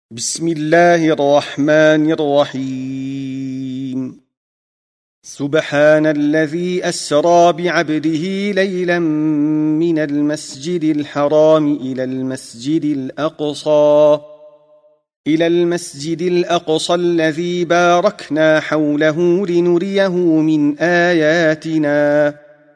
بسم الله الرحمن الرحيم. سبحان الذي أسرى بعبده ليلا من المسجد الحرام إلى المسجد الأقصى الذي باركنا حوله لنريه من آياتنا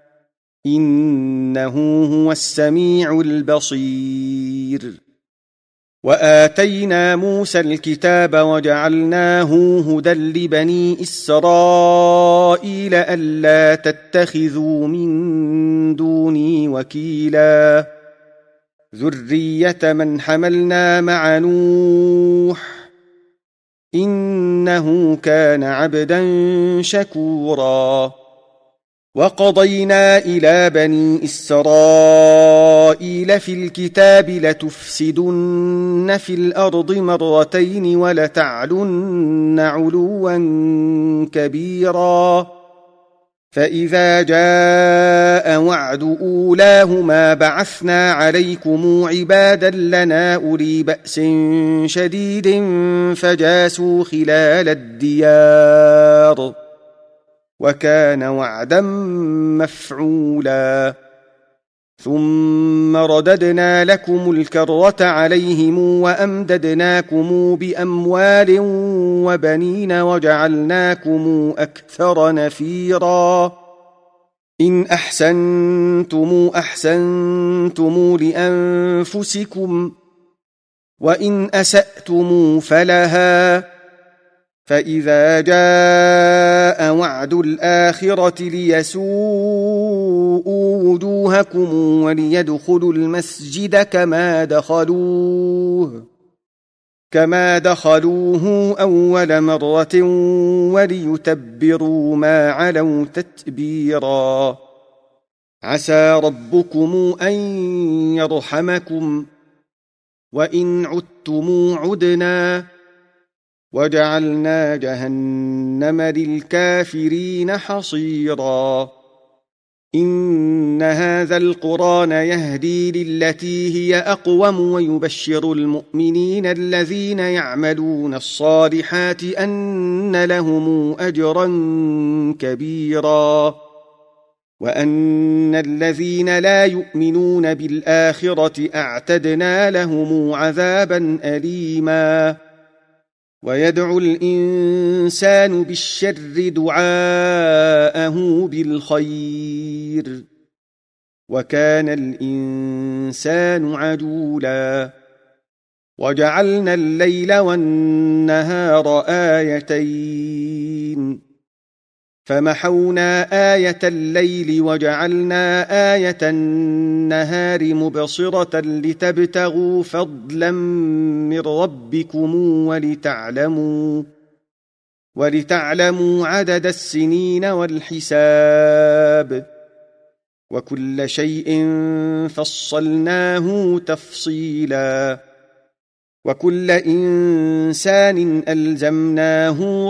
إنه هو السميع البصير. وآتينا موسى الكتاب وجعلناه هدى لبني إسرائيل ألا تتخذوا من دوني وكيلا ذرية من حملنا مع نوح إنه كان عبدا شكورا. وقضينا إلى بني إسرائيل في الكتاب لتفسدن في الأرض مرتين ولتعلن علوا كبيرا فإذا جاء وعد أولاهما بعثنا عليكم عبادا لنا أولي بأس شديد فجاسوا خلال الديار وكان وعدا مفعولا. ثم رددنا لكم الكرة عليهم وأمددناكم بأموال وبنين وجعلناكم أكثر نفيرا. إن أحسنتم أحسنتم لأنفسكم وإن أسأتم فلها فإذا جاء وعد الآخرة ليسوءوا وجوهكم وليدخلوا المسجد كما دخلوه أول مرة وليتبروا ما علوا تتبيرا. عسى ربكم أن يرحمكم وإن عدتم عدنا وجعلنا جهنم للكافرين حصيرا. إن هذا القرآن يهدي للتي هي أقوم ويبشر المؤمنين الذين يعملون الصالحات أن لهم أجرا كبيرا وأن الذين لا يؤمنون بالآخرة أعتدنا لهم عذابا أليما. ويدعو الإنسان بالشر دعاءه بالخير وكان الإنسان عجولا. وجعلنا الليل والنهار آيتين فمحونا آية الليل وجعلنا آية النهار مبصرة لتبتغوا فضلا من ربكم ولتعلموا عدد السنين والحساب وكل شيء فصلناه تفصيلا. وكل إنسان ألزمناه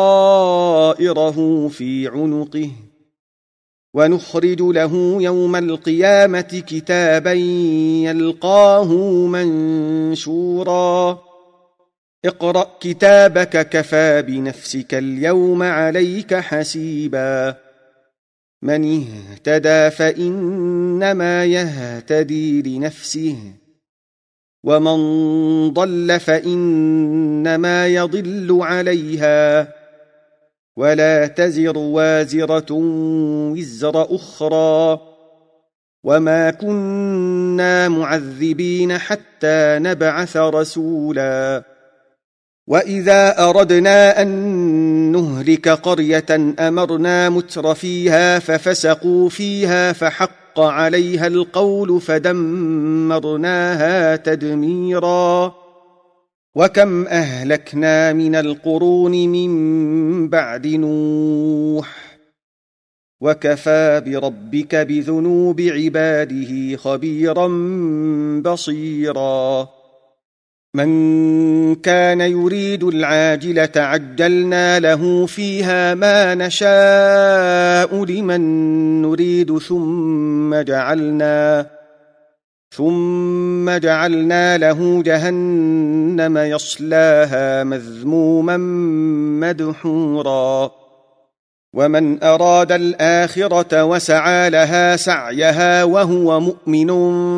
طائره في عنقه ونخرج له يوم القيامة كتابا يلقاه منشورا. اقرأ كتابك كفى بنفسك اليوم عليك حسيبا. من اهتدى فإنما يهتدي لنفسه ومن ضل فإنما يضل عليها ولا تزر وازرة وزر أخرى وما كنا معذبين حتى نبعث رسولا. وإذا أردنا أن نهلك قرية أمرنا متر فيها ففسقوا فيها فحق عليها القول فدمرناها تدميرا. وكم أهلكنا من القرون من بعد نوح وكفى بربك بذنوب عباده خبيرا بصيرا. من كان يريد العاجلة عجلنا له فيها ما نشاء لمن نريد ثم جعلنا له جهنم يصلاها مذموما مدحورا ومن أراد الآخرة وسعى لها سعيها وهو مؤمن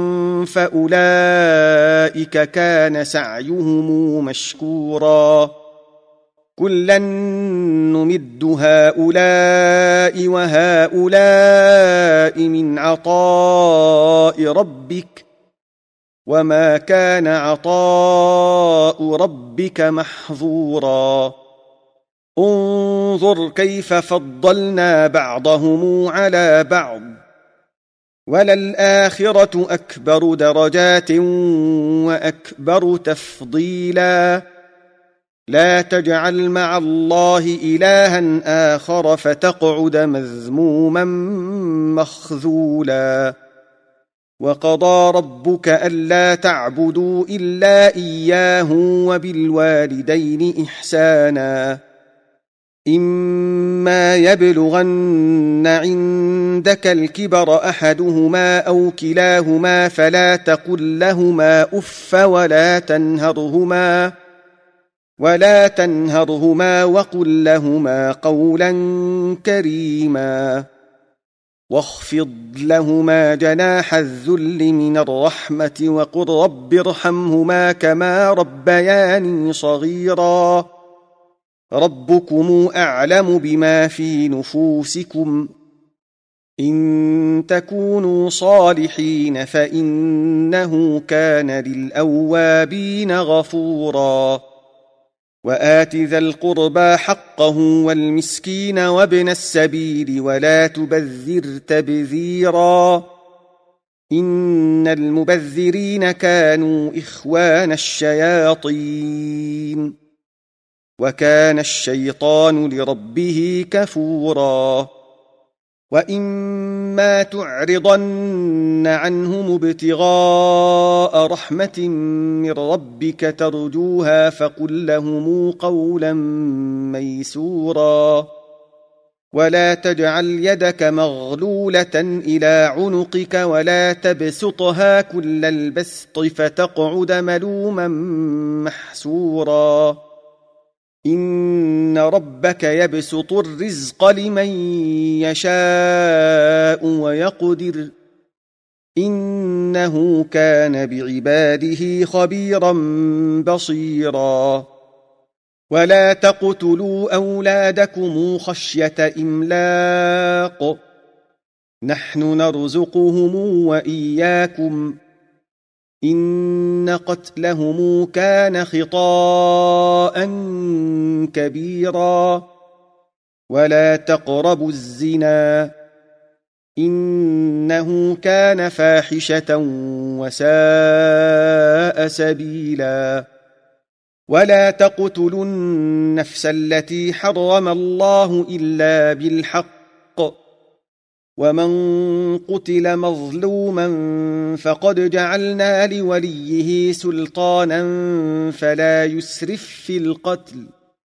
فأولئك كان سعيهم مشكورا كلا نمد هؤلاء وهؤلاء من عطاء ربك وما كان عطاء ربك محظورا انظر كيف فضلنا بعضهم على بعض وللآخرة أكبر درجات وأكبر تفضيلا لا تجعل مع الله إلها آخر فتقعد مذموما مخذولا وقضى ربك ألا تعبدوا إلا إياه وبالوالدين إحسانا إما يبلغن عندك الكبر أحدهما أو كلاهما فلا تقل لهما أف ولا تنهرهما وقل لهما قولا كريما واخفض لهما جناح الذل من الرحمة وقل رب ارحمهما كما ربياني صغيرا ربكم أعلم بما في نفوسكم إن تكونوا صالحين فإنه كان للأوابين غفورا وآت ذا القربى حقه والمسكين وابن السبيل ولا تبذر تبذيرا إن المبذرين كانوا إخوان الشياطين وكان الشيطان لربه كفورا وإما تعرضن عنهم ابتغاء رحمة من ربك ترجوها فقل لهم قولا ميسورا ولا تجعل يدك مغلولة إلى عنقك ولا تبسطها كل البسط فتقعد ملوما محسورا إن ربك يبسط الرزق لمن يشاء ويقدر إنه كان بعباده خبيرا بصيرا ولا تقتلوا أولادكم خشية إملاق نحن نرزقهم وإياكم إن قتلهم كان خطاء كبيرا ولا تقربوا الزنا إنه كان فاحشة وساء سبيلا ولا تقتلوا النفس التي حرم الله إلا بالحق ومن قتل مظلوما فقد جعلنا لوليه سلطانا فلا يسرف في القتل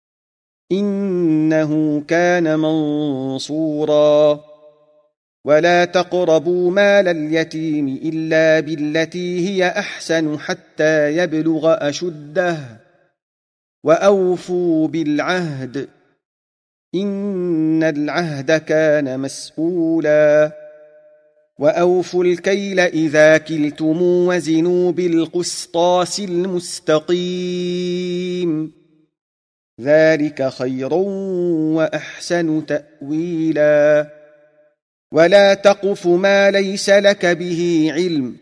إنه كان منصورا ولا تقربوا مال اليتيم إلا بالتي هي أحسن حتى يبلغ أشده وأوفوا بالعهد إن العهد كان مسؤولا وأوفوا الكيل إذا كلتم وزنوا بالقسطاس المستقيم ذلك خير وأحسن تأويلا ولا تقف ما ليس لك به علم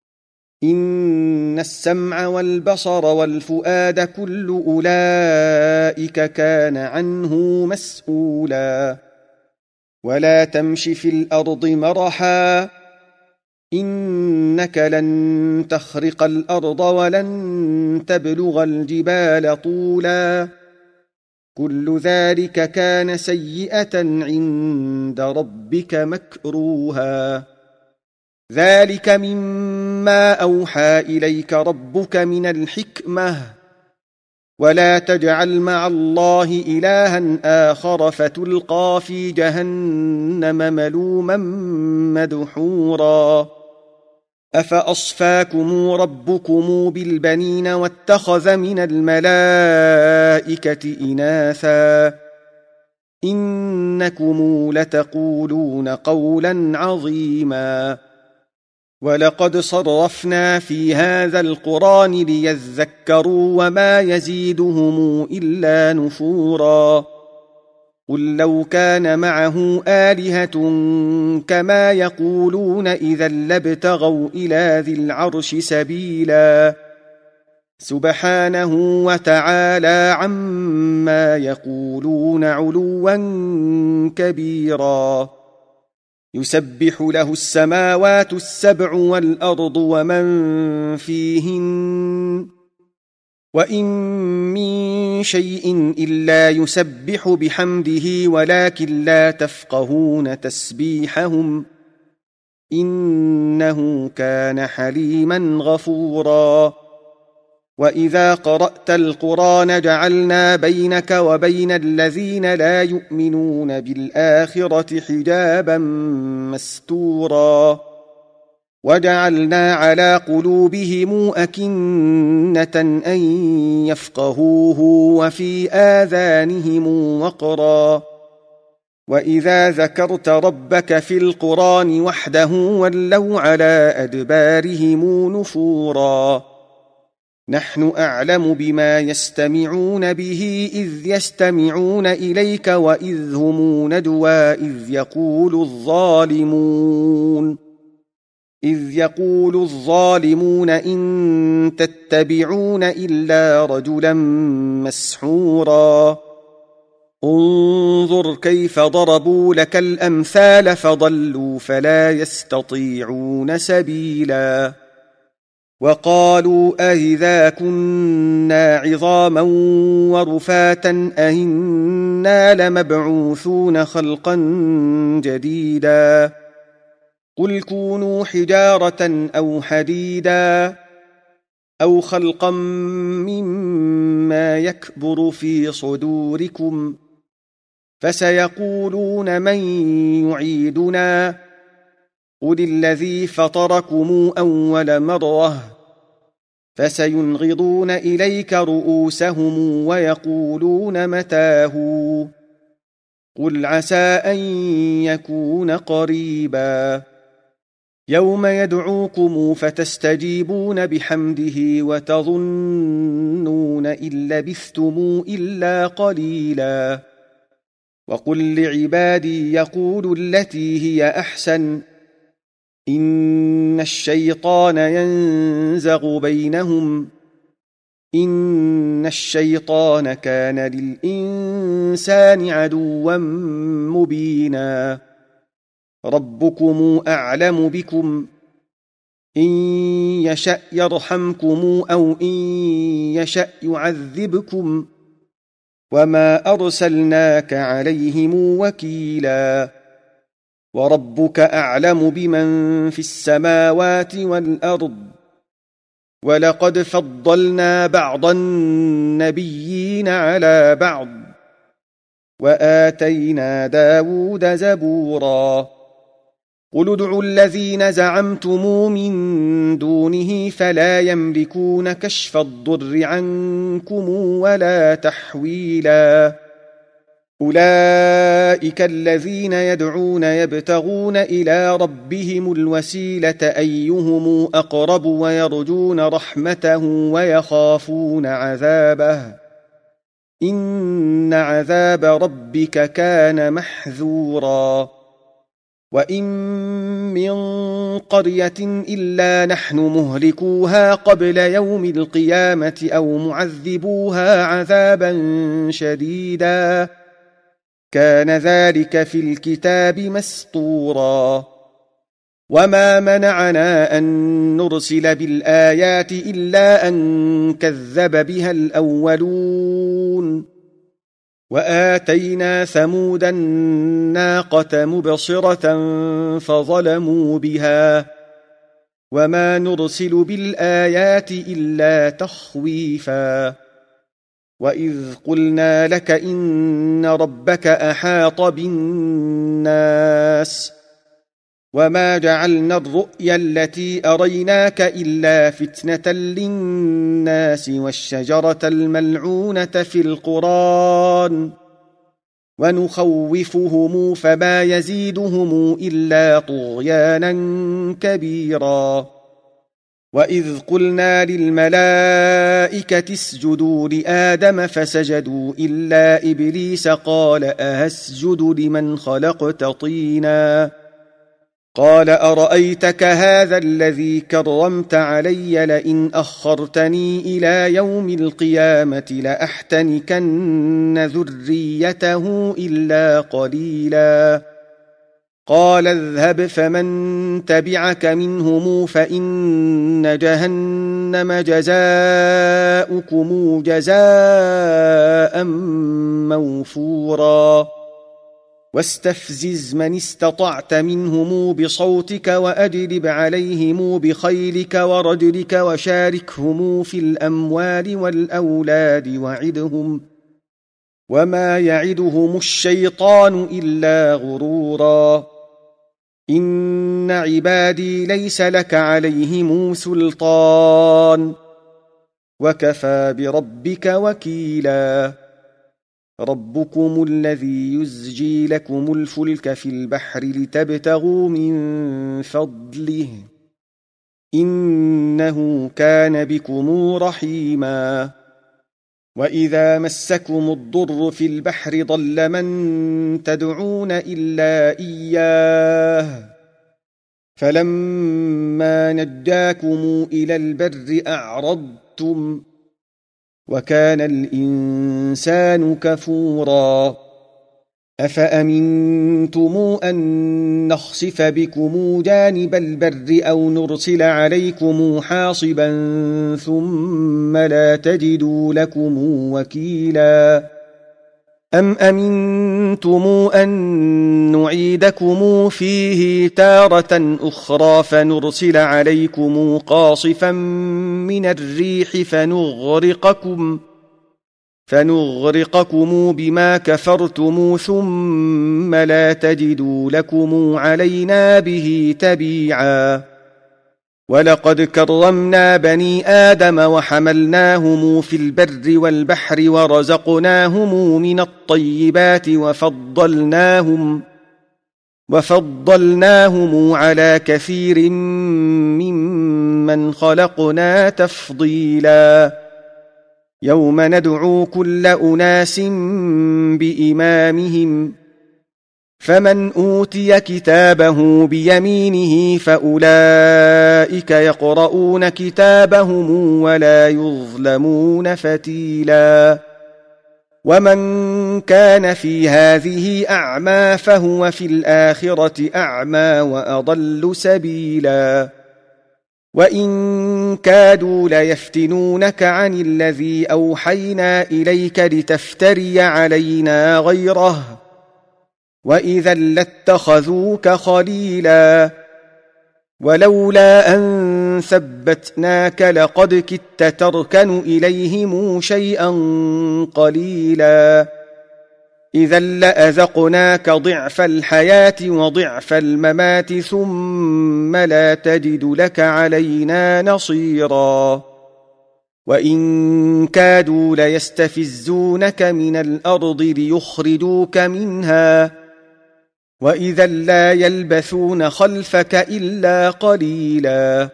إن السمع والبصر والفؤاد كل أولئك كان عنه مسؤولا ولا تمش في الأرض مرحا إنك لن تخرق الأرض ولن تبلغ الجبال طولا كل ذلك كان سيئة عند ربك مكروها ذلك مما أوحى إليك ربك من الحكمة ولا تجعل مع الله إلها آخر فتلقى في جهنم ملوما مدحورا أفأصفاكم ربكم بالبنين واتخذ من الملائكة إناثا إنكم لتقولون قولا عظيما ولقد صرفنا في هذا القرآن ليذكروا وما يزيدهم إلا نفورا قل لو كان معه آلهة كما يقولون إذا لابتغوا إلى ذي العرش سبيلا سبحانه وتعالى عما يقولون علوا كبيرا يسبح له السماوات السبع والأرض ومن فيهن وإن من شيء إلا يسبح بحمده ولكن لا تفقهون تسبيحهم إنه كان حليما غفورا وإذا قرأت القرآن جعلنا بينك وبين الذين لا يؤمنون بالآخرة حجابا مستورا وجعلنا على قلوبهم أكنة أن يفقهوه وفي آذانهم وقرا وإذا ذكرت ربك في القرآن وحده ولوا على أدبارهم نفورا نحن أعلم بما يستمعون به إذ يستمعون إليك وإذ هم نجوى إذ يقول الظالمون إن تتبعون إلا رجلا مسحورا انظر كيف ضربوا لك الأمثال فضلوا فلا يستطيعون سبيلا وقالوا أإذا كنا عظاما ورفاتا أإنا لمبعوثون خلقا جديدا قل كونوا حجارة أو حديدا أو خلقا مما يكبر في صدوركم فسيقولون من يعيدنا قل الذي فطركم أول مرة فسينغضون إليك رؤوسهم ويقولون متاه قل عسى أن يكون قريبا يوم يدعوكم فتستجيبون بحمده وتظنون إن لبثتم إلا قليلا وقل لعبادي يقولوا التي هي أحسن إن الشيطان ينزغ بينهم إن الشيطان كان للإنسان عدوا مبينا ربكم أعلم بكم إن يشأ يرحمكم أو إن يشأ يعذبكم وما أرسلناك عليهم وكيلا وربك أعلم بمن في السماوات والأرض ولقد فضلنا بعض النبيين على بعض وآتينا داود زبورا قل ادعوا الذين زعمتم من دونه فلا يملكون كشف الضر عنكم ولا تحويلا أولئك الذين يدعون يبتغون إلى ربهم الوسيلة أيهم أقرب ويرجون رحمته ويخافون عذابه إن عذاب ربك كان محذورا وإن من قرية إلا نحن مهلكوها قبل يوم القيامة أو معذبوها عذابا شديدا كان ذلك في الكتاب مسطورا وما منعنا أن نرسل بالآيات إلا أن كذب بها الأولون وآتينا ثمود الناقة مبصرة فظلموا بها وما نرسل بالآيات إلا تخويفا وإذ قلنا لك إن ربك أحاط بالناس وما جعلنا الرؤيا التي أريناك إلا فتنة للناس والشجرة الملعونة في القرآن ونخوفهم فما يزيدهم إلا طغيانا كبيرا. وإذ قلنا للملائكة اسجدوا لآدم فسجدوا إلا إبليس قال أهسجد لمن خلقت طينا قال أرأيتك هذا الذي كرمت علي لئن أخرتني إلى يوم القيامة لأحتنكن ذريته إلا قليلا. قال اذهب فمن تبعك منهم فإن جهنم جزاؤكم جزاء موفورا. واستفزز من استطعت منهم بصوتك وأجلب عليهم بخيلك ورجلك وشاركهم في الأموال والأولاد وعدهم وما يعدهم الشيطان إلا غرورا. إن عبادي ليس لك عليهم سلطان وكفى بربك وكيلا. ربكم الذي يزجي لكم الفلك في البحر لتبتغوا من فضله إنه كان بكم رحيما. وإذا مسكم الضر في البحر ضل من تدعون إلا إياه فلما نجاكم إلى البر أعرضتم وكان الإنسان كفورا. أفأمنتم أن نخسف بكم جانب البر أو نرسل عليكم حاصبا ثم لا تجدوا لكم وكيلا. أم أمنتم أن نعيدكم فيه تارة أخرى فنرسل عليكم قاصفا من الريح فنغرقكم بما كفرتم ثم لا تجدوا لكم علينا به تبيعا. ولقد كرمنا بني آدم وحملناهم في البر والبحر ورزقناهم من الطيبات وفضلناهم على كثير ممن خلقنا تفضيلا. يوم ندعو كل أناس بإمامهم فمن أوتي كتابه بيمينه فأولئك يقرؤون كتابهم ولا يظلمون فتيلا. ومن كان في هذه أعمى فهو في الآخرة أعمى وأضل سبيلا. وإن كادوا ليفتنونك عن الذي أوحينا إليك لتفتري علينا غيره وإذا لاتخذوك خليلا. ولولا أن ثبتناك لقد كدت تركن إليهم شيئا قليلا. إذا لأذقناك ضعف الحياة وضعف الممات ثم لا تجد لك علينا نصيرا. وإن كادوا ليستفزونك من الأرض ليخرجوك منها وإذا لا يلبثون خلفك إلا قليلا.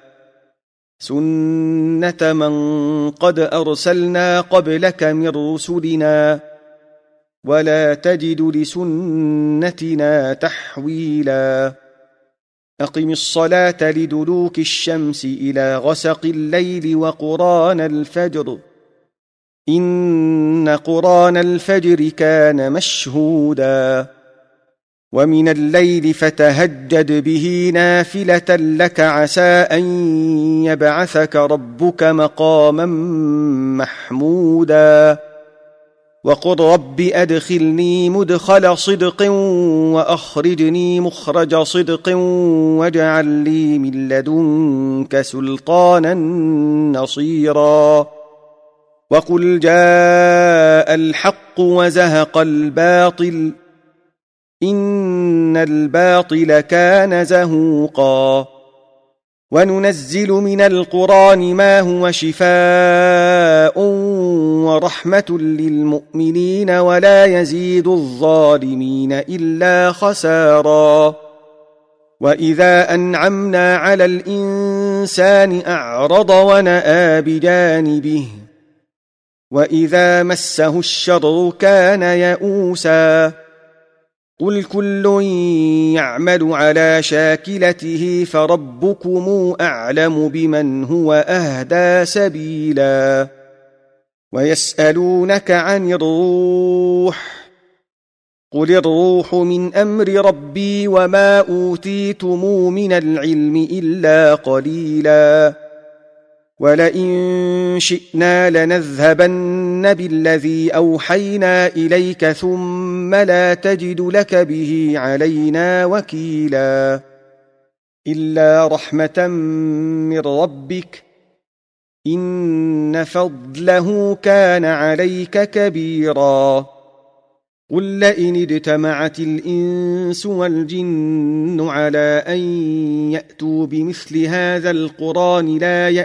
سنة من قد أرسلنا قبلك من رسلنا ولا تجد لسنتنا تحويلا. أقم الصلاة لدلوك الشمس إلى غسق الليل وقرآن الفجر إن قرآن الفجر كان مشهودا. ومن الليل فتهجد به نافلة لك عسى أن يبعثك ربك مقاما محمودا. وقل رب أدخلني مدخل صدق وأخرجني مخرج صدق واجعل لي من لدنك سلطانا نصيرا. وقل جاء الحق وزهق الباطل إن الباطل كان زهوقا وننزل من القرآن ما هو شفاء ورحمة للمؤمنين ولا يزيد الظالمين إلا خسارا وإذا أنعمنا على الإنسان أعرض ونأى بجانبه وإذا مسه الشر كان يئوسا قل كل يعمل على شاكلته فربكم أعلم بمن هو أهدى سبيلا ويسألونك عن الروح قل الروح من أمر ربي وما أوتيتم من العلم إلا قليلا ولئن شئنا لنذهبن بالذي أوحينا إليك ثم لا تجد لك به علينا وكيلا إلا رحمة من ربك إن فضله كان عليك كبيرا قل لئن اجتمعت الإنس والجن على أن يأتوا بمثل هذا القرآن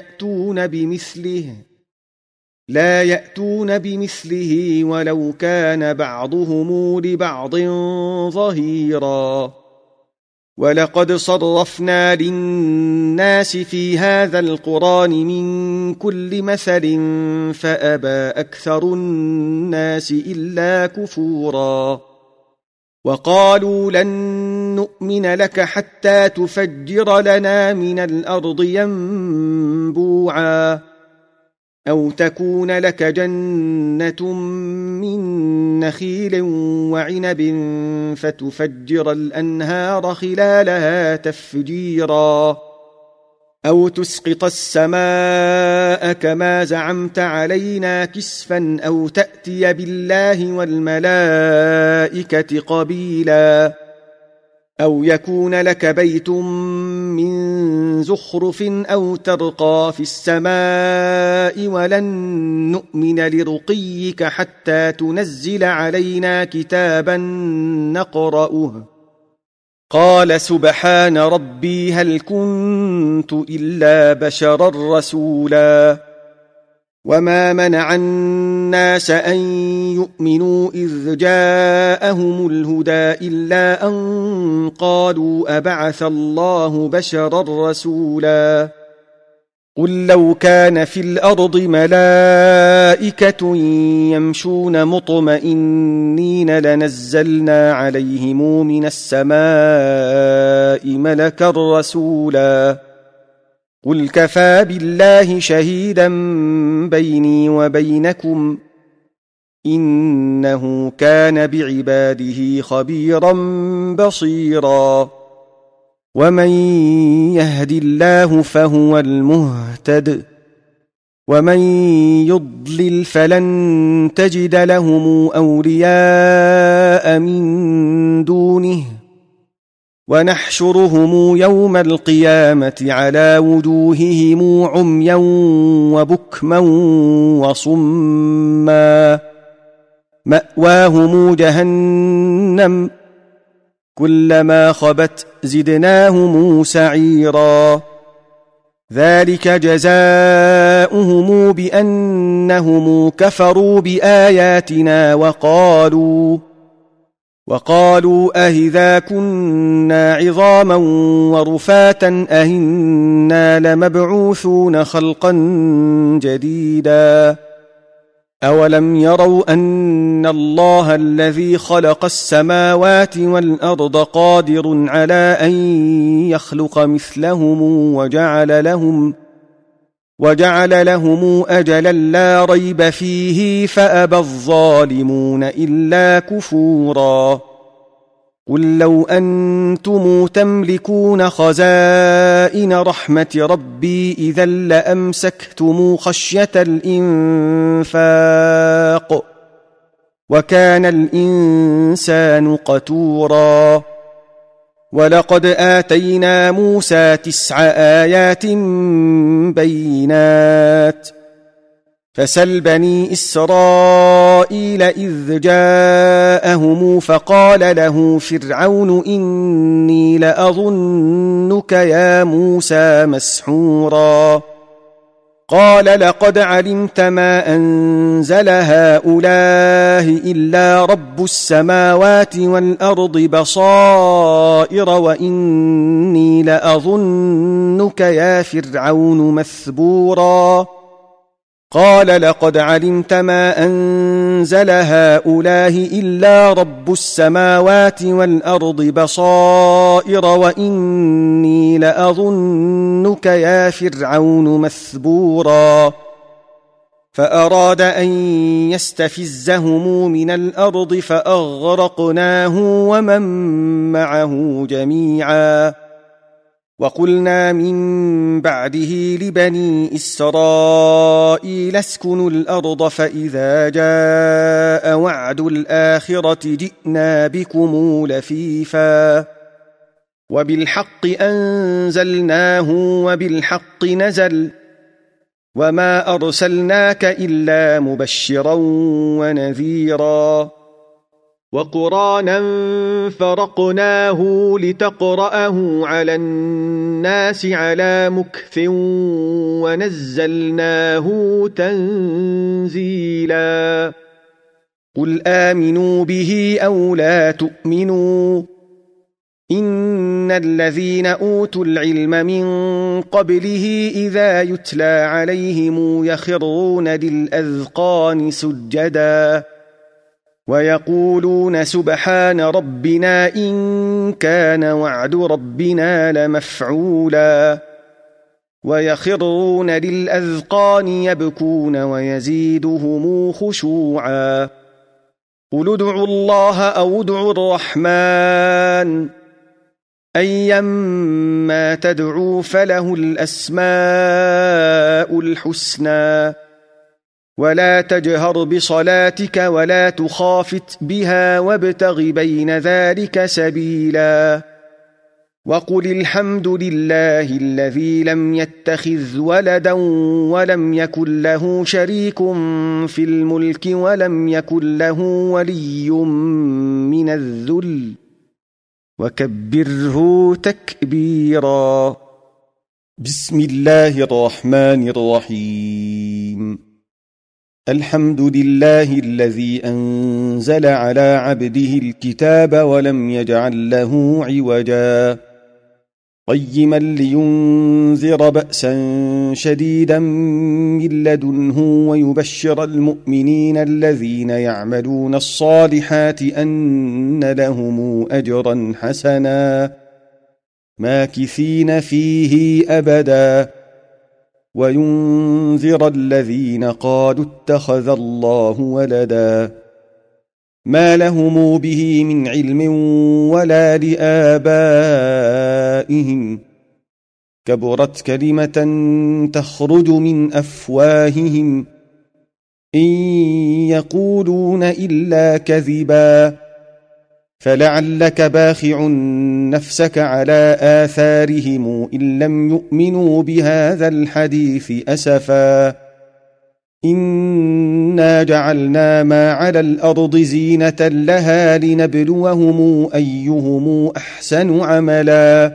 لا يأتون بمثله ولو كان بعضهم لبعض ظهيرا ولقد صرفنا للناس في هذا القرآن من كل مثل فأبى أكثر الناس إلا كفورا وقالوا لن نؤمن لك حتى تفجر لنا من الأرض ينبوعا أو تكون لك جنة من نخيل وعنب فتفجر الأنهار خلالها تفجيرا أو تسقط السماء كما زعمت علينا كسفا أو تأتي بالله والملائكة قبيلا أو يكون لك بيت من زخرف أو ترقى في السماء ولن نؤمن لرقيك حتى تنزل علينا كتابا نقرأه قال سبحان ربي هل كنت إلا بشرا رسولا وما منع الناس أن يؤمنوا إذ جاءهم الهدى إلا أن قالوا أبعث الله بشرا رسولا قل لو كان في الأرض ملائكة يمشون مطمئنين لنزلنا عليهم من السماء ملكا رسولا قل كفى بالله شهيدا بيني وبينكم إنه كان بعباده خبيرا بصيرا ومن يهد الله فهو المهتد ومن يضلل فلن تجد لهم أولياء من دونه ونحشرهم يوم القيامة على وجوههم عميا وبكما وصما مأواهم جهنم كلما خبت زدناهم سعيرا ذلك جزاؤهم بأنهم كفروا بآياتنا وقالوا أهذا كنا عظاما ورفاتا أهنا لمبعوثون خلقا جديدا أولم يروا أن الله الذي خلق السماوات والأرض قادر على أن يخلق مثلهم وجعل لهم أجلا لا ريب فيه فأبى الظالمون إلا كفورا قل لو أنتم تملكون خزائن رحمة ربي إذا لأمسكتم خشية الإنفاق وكان الإنسان قتورا ولقد آتينا موسى 9 آيات بينات فسل بني إسرائيل إذ جاءهم فقال له فرعون إني لأظنك يا موسى مسحورا قال لقد علمت ما أنزل هؤلاء إلا رب السماوات والأرض بصائر وإني لأظنك يا فرعون مثبورا قال لقد علمت ما أنزل هؤلاء إلا رب السماوات والأرض بصائر وإني لأظنك يا فرعون مثبورا فأراد أن يستفزهم من الأرض فأغرقناه ومن معه جميعا وقلنا من بعده لبني إسرائيل اسكنوا الأرض فإذا جاء وعد الآخرة جئنا بكم لفيفا وبالحق أنزلناه وبالحق نزل وما أرسلناك إلا مبشرا ونذيرا وقرآنا فرقناه لتقرأه على الناس على مكث ونزلناه تنزيلا قل آمنوا به أو لا تؤمنوا إن الذين أوتوا العلم من قبله إذا يتلى عليهم يخرون للأذقان سجدا ويقولون سبحان ربنا إن كان وعد ربنا لمفعولا ويخرون للأذقان يبكون ويزيدهم خشوعا قل ادعوا الله أو ادعوا الرحمن أيما تدعوا فله الأسماء الحسنى ولا تجهر بصلاتك ولا تخافت بها وابتغ بين ذلك سبيلا وقل الحمد لله الذي لم يتخذ ولدا ولم يكن له شريك في الملك ولم يكن له ولي من الذل وكبره تكبيرا بسم الله الرحمن الرحيم الحمد لله الذي أنزل على عبده الكتاب ولم يجعل له عوجا قيما لينذر بأسا شديدا من لدنه ويبشر المؤمنين الذين يعملون الصالحات أن لهم أجرا حسنا ماكثين فيه أبدا وينذر الذين قالوا اتخذ الله ولدا ما لهم به من علم ولا لآبائهم كبرت كلمة تخرج من أفواههم إن يقولون إلا كذبا فلعلك باخع نفسك على آثارهم إن لم يؤمنوا بهذا الحديث أسفا إنا جعلنا ما على الأرض زينة لها لنبلوهم أيهم أحسن عملا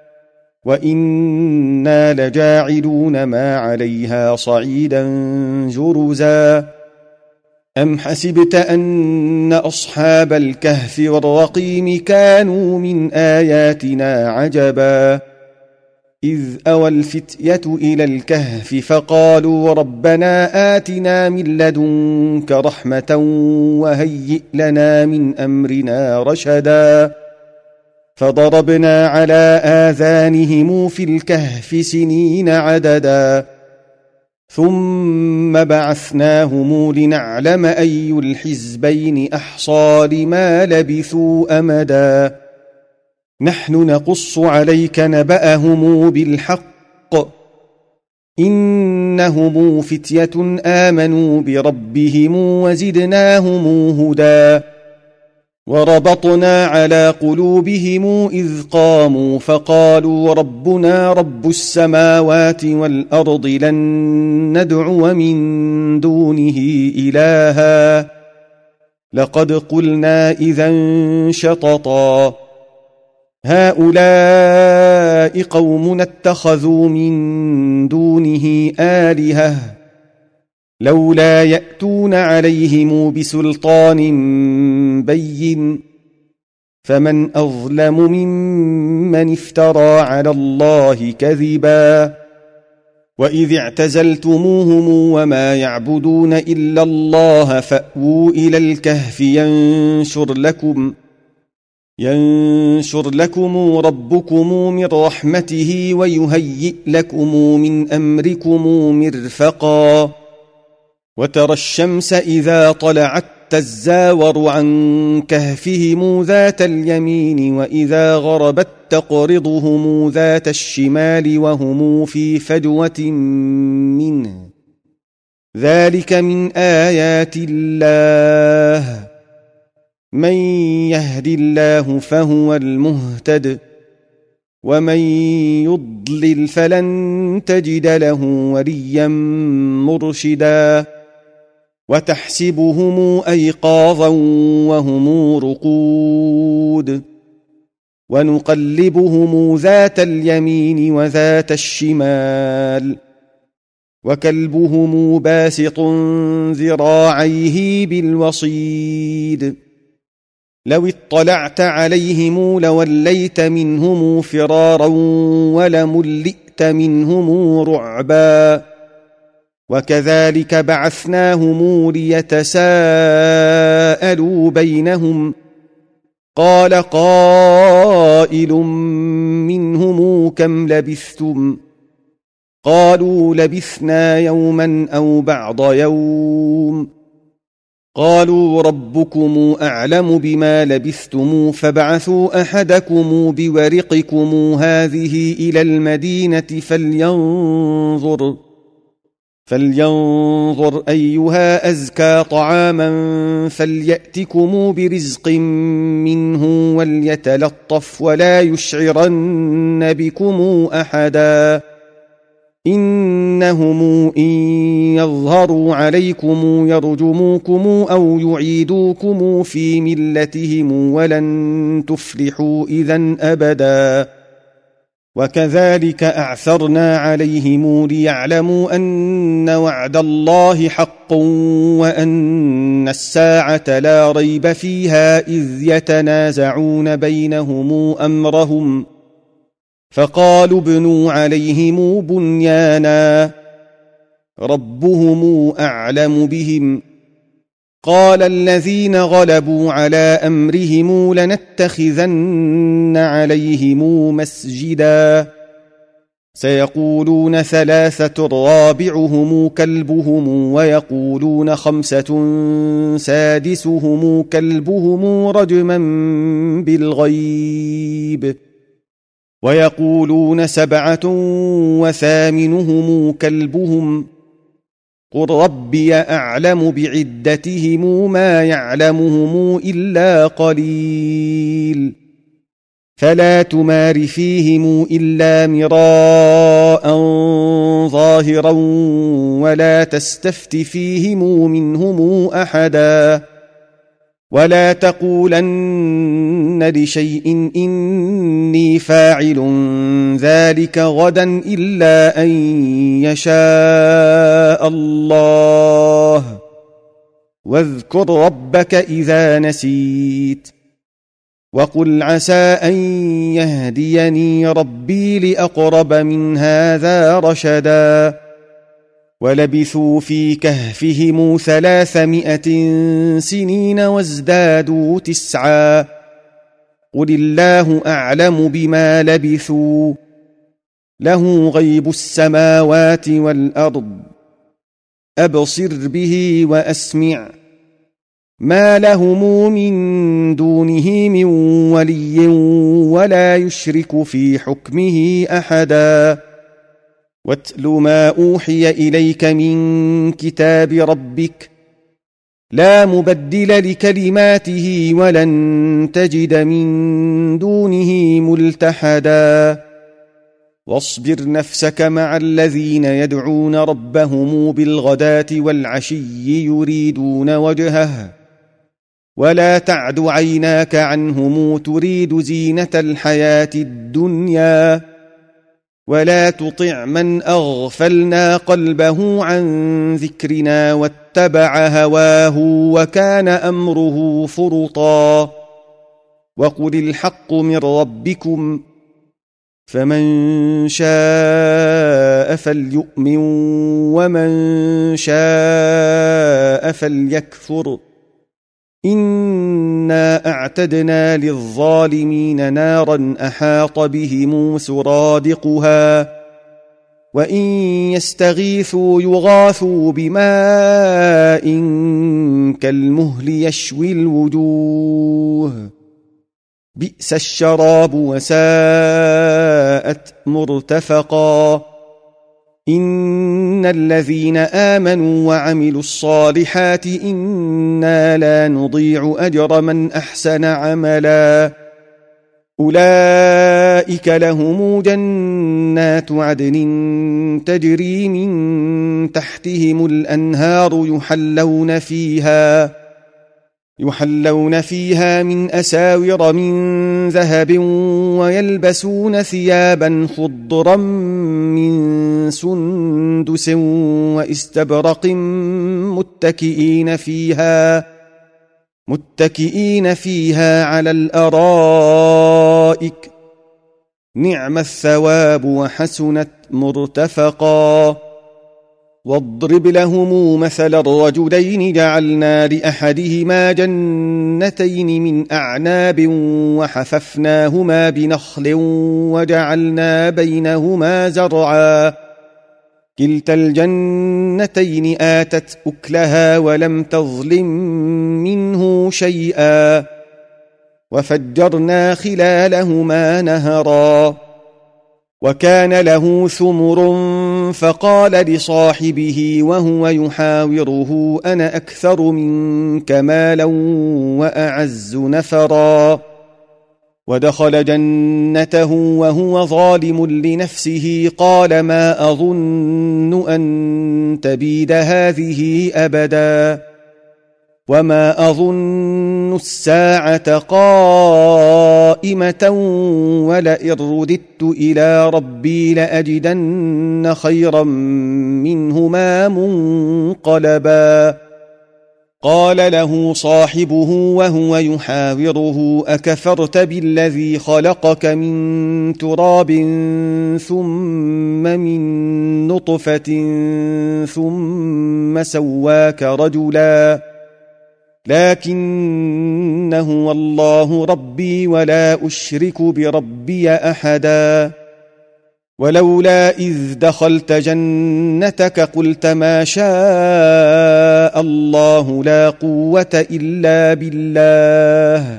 وإنا لجاعلون ما عليها صعيدا جرزا أم حسبت أن أصحاب الكهف والرقيم كانوا من آياتنا عجبا إذ أوى الفتية إلى الكهف فقالوا ربنا آتنا من لدنك رحمة وهيئ لنا من أمرنا رشدا فضربنا على آذانهم في الكهف سنين عددا ثم بعثناهم لنعلم أي الحزبين أحصى لما لبثوا أمدا نحن نقص عليك نبأهم بالحق إنهم فتية آمنوا بربهم وزدناهم هدى وربطنا على قلوبهم إذ قاموا فقالوا ربنا رب السماوات والأرض لن ندعو من دونه إلها لقد قلنا إذا شططا هؤلاء قومنا اتخذوا من دونه آلهة لولا يأتون عليهم بسلطان بين فمن أظلم ممن افترى على الله كذبا وإذ اعتزلتموهم وما يعبدون إلا الله فأووا إلى الكهف ينشر لكم ربكم من رحمته ويهيئ لكم من أمركم مرفقا وترى الشمس إذا طلعت تزاور عن كهفهم ذات اليمين وإذا غربت تقرضهم ذات الشمال وهم في فجوة منه ذلك من آيات الله من يهد الله فهو المهتد ومن يضلل فلن تجد له وليا مرشدا وتحسبهم أيقاظا وهم رقود ونقلبهم ذات اليمين وذات الشمال وكلبهم باسط ذراعيه بالوصيد لو اطلعت عليهم لوليت منهم فرارا ولملئت منهم رعبا وكذلك بعثناهم ليتساءلوا بينهم قال قائل منهم كم لبثتم قالوا لبثنا يوما أو بعض يوم قالوا ربكم أعلم بما لبثتم فابعثوا أحدكم بورقكم هذه إلى المدينة فلينظر أيها أزكى طعاما فليأتكم برزق منه وليتلطف ولا يشعرن بكم أحدا إنهم إن يظهروا عليكم يرجموكم أو يعيدوكم في ملتهم ولن تفلحوا إذن أبدا وكذلك أعثرنا عليهم ليعلموا أن وعد الله حق وأن الساعة لا ريب فيها إذ يتنازعون بينهم أمرهم فقالوا ابنوا عليهم بنيانا ربهم أعلم بهم قال الذين غلبوا على أمرهم لنتخذن عليهم مسجدا سيقولون ثلاثة رابعهم كلبهم ويقولون خمسة سادسهم كلبهم رجما بالغيب ويقولون سبعة وثامنهم كلبهم قل ربي أعلم بعدتهم ما يعلمهم إلا قليل فلا تمار فيهم إلا مراء ظاهرا ولا تستفت فيهم منهم أحدا ولا تقولن لشيء إني فاعل ذلك غدا إلا أن يشاء الله واذكر ربك إذا نسيت وقل عسى أن يهديني ربي لأقرب من هذا رشدا ولبثوا في كهفهم 300 سنين وازدادوا 9 قل الله أعلم بما لبثوا له غيب السماوات والأرض أبصر به وأسمع ما لهم من دونه من ولي ولا يشرك في حكمه أحدا واتل ما أوحي إليك من كتاب ربك لا مبدل لكلماته ولن تجد من دونه ملتحدا واصبر نفسك مع الذين يدعون ربهم بالغداة والعشي يريدون وجهه ولا تعد عيناك عنهم تريد زينة الحياة الدنيا ولا تطع من أغفلنا قلبه عن ذكرنا واتبع هواه وكان أمره فرطا وقل الحق من ربكم فمن شاء فليؤمن ومن شاء فليكفر إنا أعتدنا للظالمين نارا أحاط بهم سرادقها وإن يستغيثوا يغاثوا بماء كالمهل يشوي الوجوه بئس الشراب وساءت مرتفقا إن الذين آمنوا وعملوا الصالحات إنا لا نضيع أجر من أحسن عملا أولئك لهم جنات عدن تجري من تحتهم الأنهار يحلون فيها من أساور من ذهب ويلبسون ثيابا خضرا من سندس واستبرق متكئين فيها على الأرائك نعم الثواب وحسنت مرتفقا واضرب لهم مثل الرجلين جعلنا لأحدهما جنتين من أعناب وحففناهما بنخل وجعلنا بينهما زرعا كلتا الجنتين آتت أكلها ولم تظلم منه شيئا وفجرنا خلالهما نهرا وكان له ثمر فقال لصاحبه وهو يحاوره أنا أكثر منك مالا وأعز نفرا ودخل جنته وهو ظالم لنفسه قال ما أظن أن تبيد هذه أبدا وما أظن الساعة قائمة ولئن رددت إلى ربي لأجدن خيرا منهما منقلبا قال له صاحبه وهو يحاوره أكفرت بالذي خلقك من تراب ثم من نطفة ثم سواك رجلا لكن هو الله ربي ولا أشرك بربي أحدا ولولا إذ دخلت جنتك قلت ما شاء الله لا قوة إلا بالله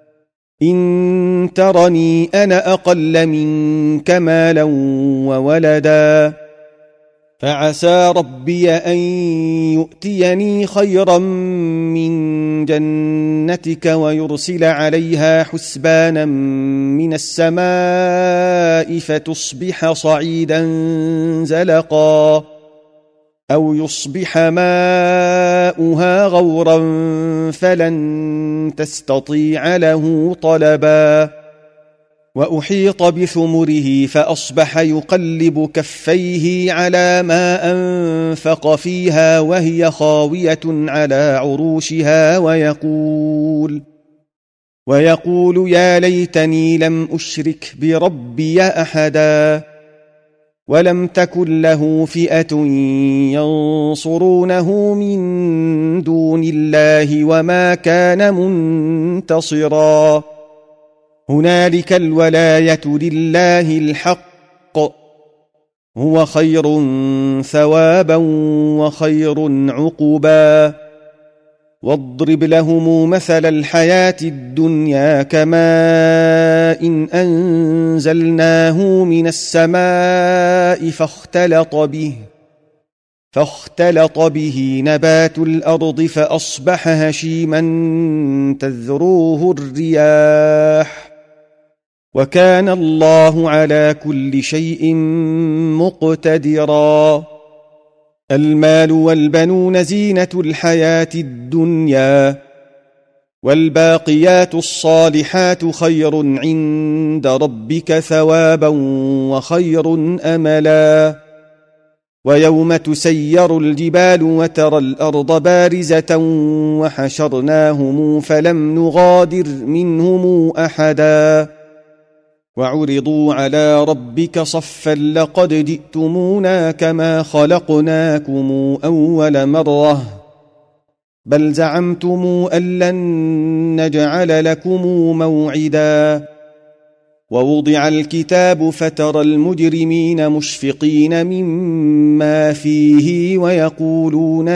إن ترني أنا أقل منك مالا وولدا فعسى ربي أن يؤتيني خيرا من جنتك ويرسل عليها حسبانا من السماء فتصبح صعيدا زلقا أو يصبح ماؤها غورا فلن تستطيع له طلبا وأحيط بثمره فأصبح يقلب كفيه على ما أنفق فيها وهي خاوية على عروشها ويقول يا ليتني لم أشرك بربي أحدا ولم تكن له فئة ينصرونه من دون الله وما كان منتصرا هنالك الولاية لله الحق هو خير ثوابا وخير عقبا واضرب لهم مثل الحياة الدنيا كماء إن أنزلناه من السماء فاختلط به نبات الأرض فأصبح هشيما تذروه الرياح وكان الله على كل شيء مقتدرا المال والبنون زينة الحياة الدنيا والباقيات الصالحات خير عند ربك ثوابا وخير أملا ويوم تسير الجبال وترى الأرض بارزة وحشرناهم فلم نغادر منهم أحدا وعرضوا على ربك صفا لقد جئتمونا كما خلقناكم أول مرة بل زعمتم أن لن نجعل لكم موعدا ووضع الكتاب فترى المجرمين مشفقين مما فيه ويقولون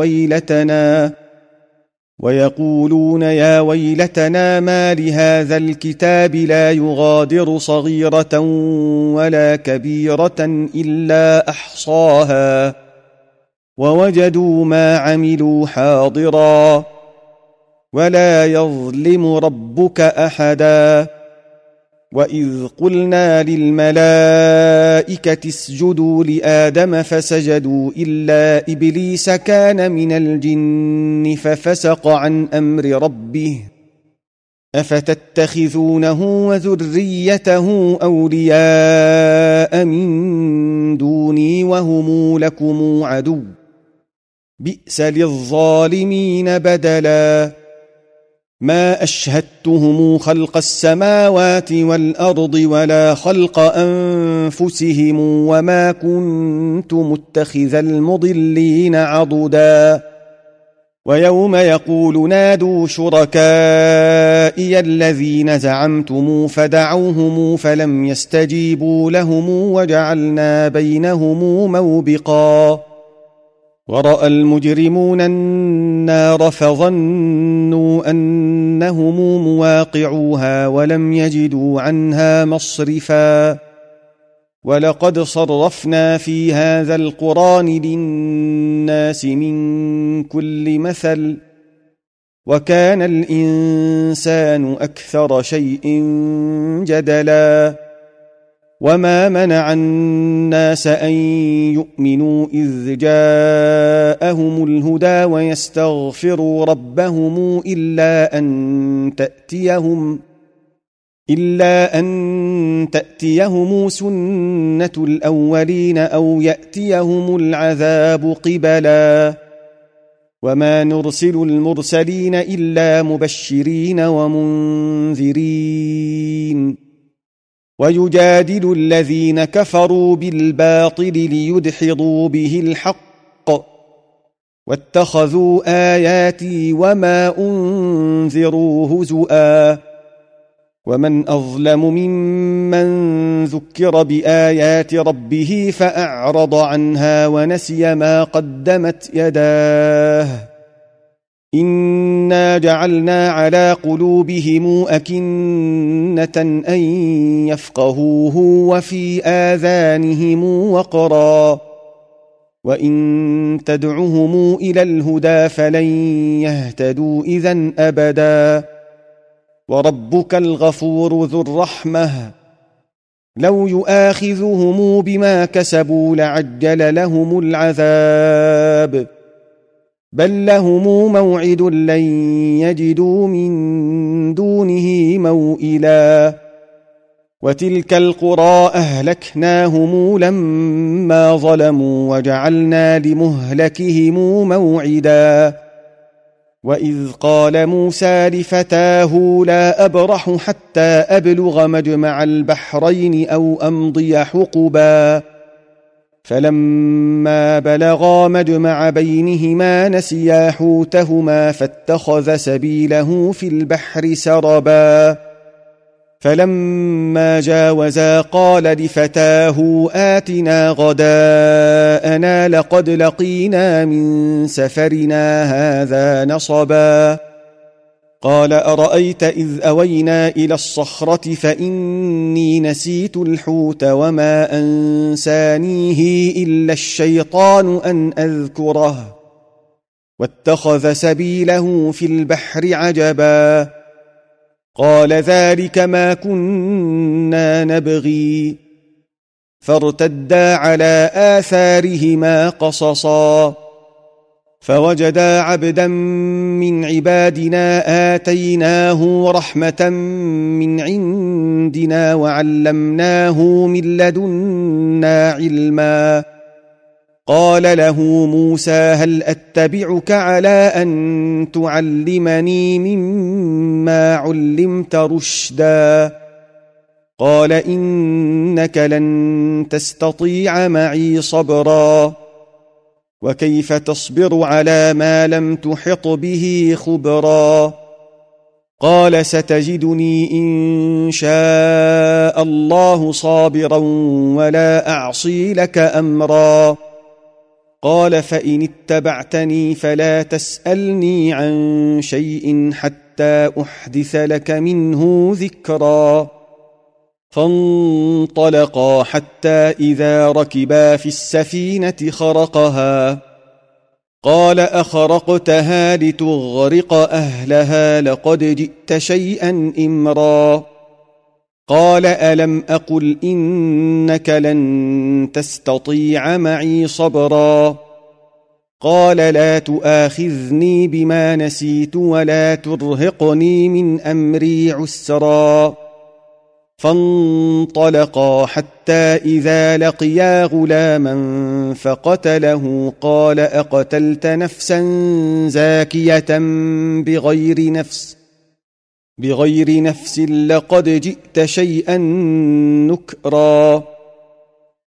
يا ويلتنا ما لهذا الكتاب لا يغادر صغيرة ولا كبيرة إلا أحصاها ووجدوا ما عملوا حاضرا ولا يظلم ربك أحدا وإذ قلنا للملائكة اسجدوا لآدم فسجدوا إلا إبليس كان من الجن ففسق عن أمر ربه أفتتخذونه وذريته أولياء من دوني وهم لكم عدو بئس للظالمين بدلا ما أشهدتهم خلق السماوات والأرض ولا خلق أنفسهم وما كنت متخذ المضلين عضدا ويوم يقول نادوا شركائي الذين زعمتم فدعوهم فلم يستجيبوا لهم وجعلنا بينهم موبقا ورأى المجرمون النار فظنوا أنهم مواقعوها ولم يجدوا عنها مصرفا ولقد صرفنا في هذا القرآن للناس من كل مثل وكان الإنسان أكثر شيء جدلا وما منع الناس أن يؤمنوا إذ جاءهم الهدى ويستغفروا ربهم إلا أن تأتيهم سنة الأولين أو يأتيهم العذاب قبلا وما نرسل المرسلين إلا مبشرين ومنذرين ويجادل الذين كفروا بالباطل ليدحضوا به الحق واتخذوا آياتي وما أنذروا هزؤا ومن أظلم ممن ذكر بآيات ربه فأعرض عنها ونسي ما قدمت يداه إنا جعلنا على قلوبهم أكنة أن يفقهوه وفي آذانهم وقرا وإن تدعهم إلى الهدى فلن يهتدوا إذن أبدا وربك الغفور ذو الرحمة لو يؤاخذهم بما كسبوا لعجل لهم العذاب بل لهم موعد لن يجدوا من دونه موئلا وتلك القرى أهلكناهم لما ظلموا وجعلنا لمهلكهم موعدا وإذ قال موسى لفتاه لا أبرح حتى أبلغ مجمع البحرين أو أمضي حقبا فلما بلغا مجمع بينهما نسيا حوتهما فاتخذ سبيله في البحر سربا فلما جاوزا قال لفتاه آتنا غداءنا لقد لقينا من سفرنا هذا نصبا قال أرأيت إذ أوينا إلى الصخرة فإني نسيت الحوت وما أنسانيه إلا الشيطان أن أذكره واتخذ سبيله في البحر عجبا قال ذلك ما كنا نبغي فارتدا على آثارهما قصصا فوجدا عبدا من عبادنا آتيناه رحمة من عندنا وعلمناه من لدنا علما قال له موسى هل أتبعك على أن تعلمني مما علمت رشدا قال إنك لن تستطيع معي صبرا وكيف تصبر على ما لم تحط به خبرا قال ستجدني إن شاء الله صابرا ولا أعصي لك أمرا قال فإن اتبعتني فلا تسألني عن شيء حتى أحدث لك منه ذكرا فانطلقا حتى إذا ركبا في السفينة خرقها قال أخرقتها لتغرق أهلها لقد جئت شيئا إمرا قال ألم أقل إنك لن تستطيع معي صبرا قال لا تؤاخذني بما نسيت ولا ترهقني من أمري عسرا فانطلقا حتى إذا لقيا غلاما فقتله قال أقتلت نفسا زاكية بغير نفس لقد جئت شيئا نكرا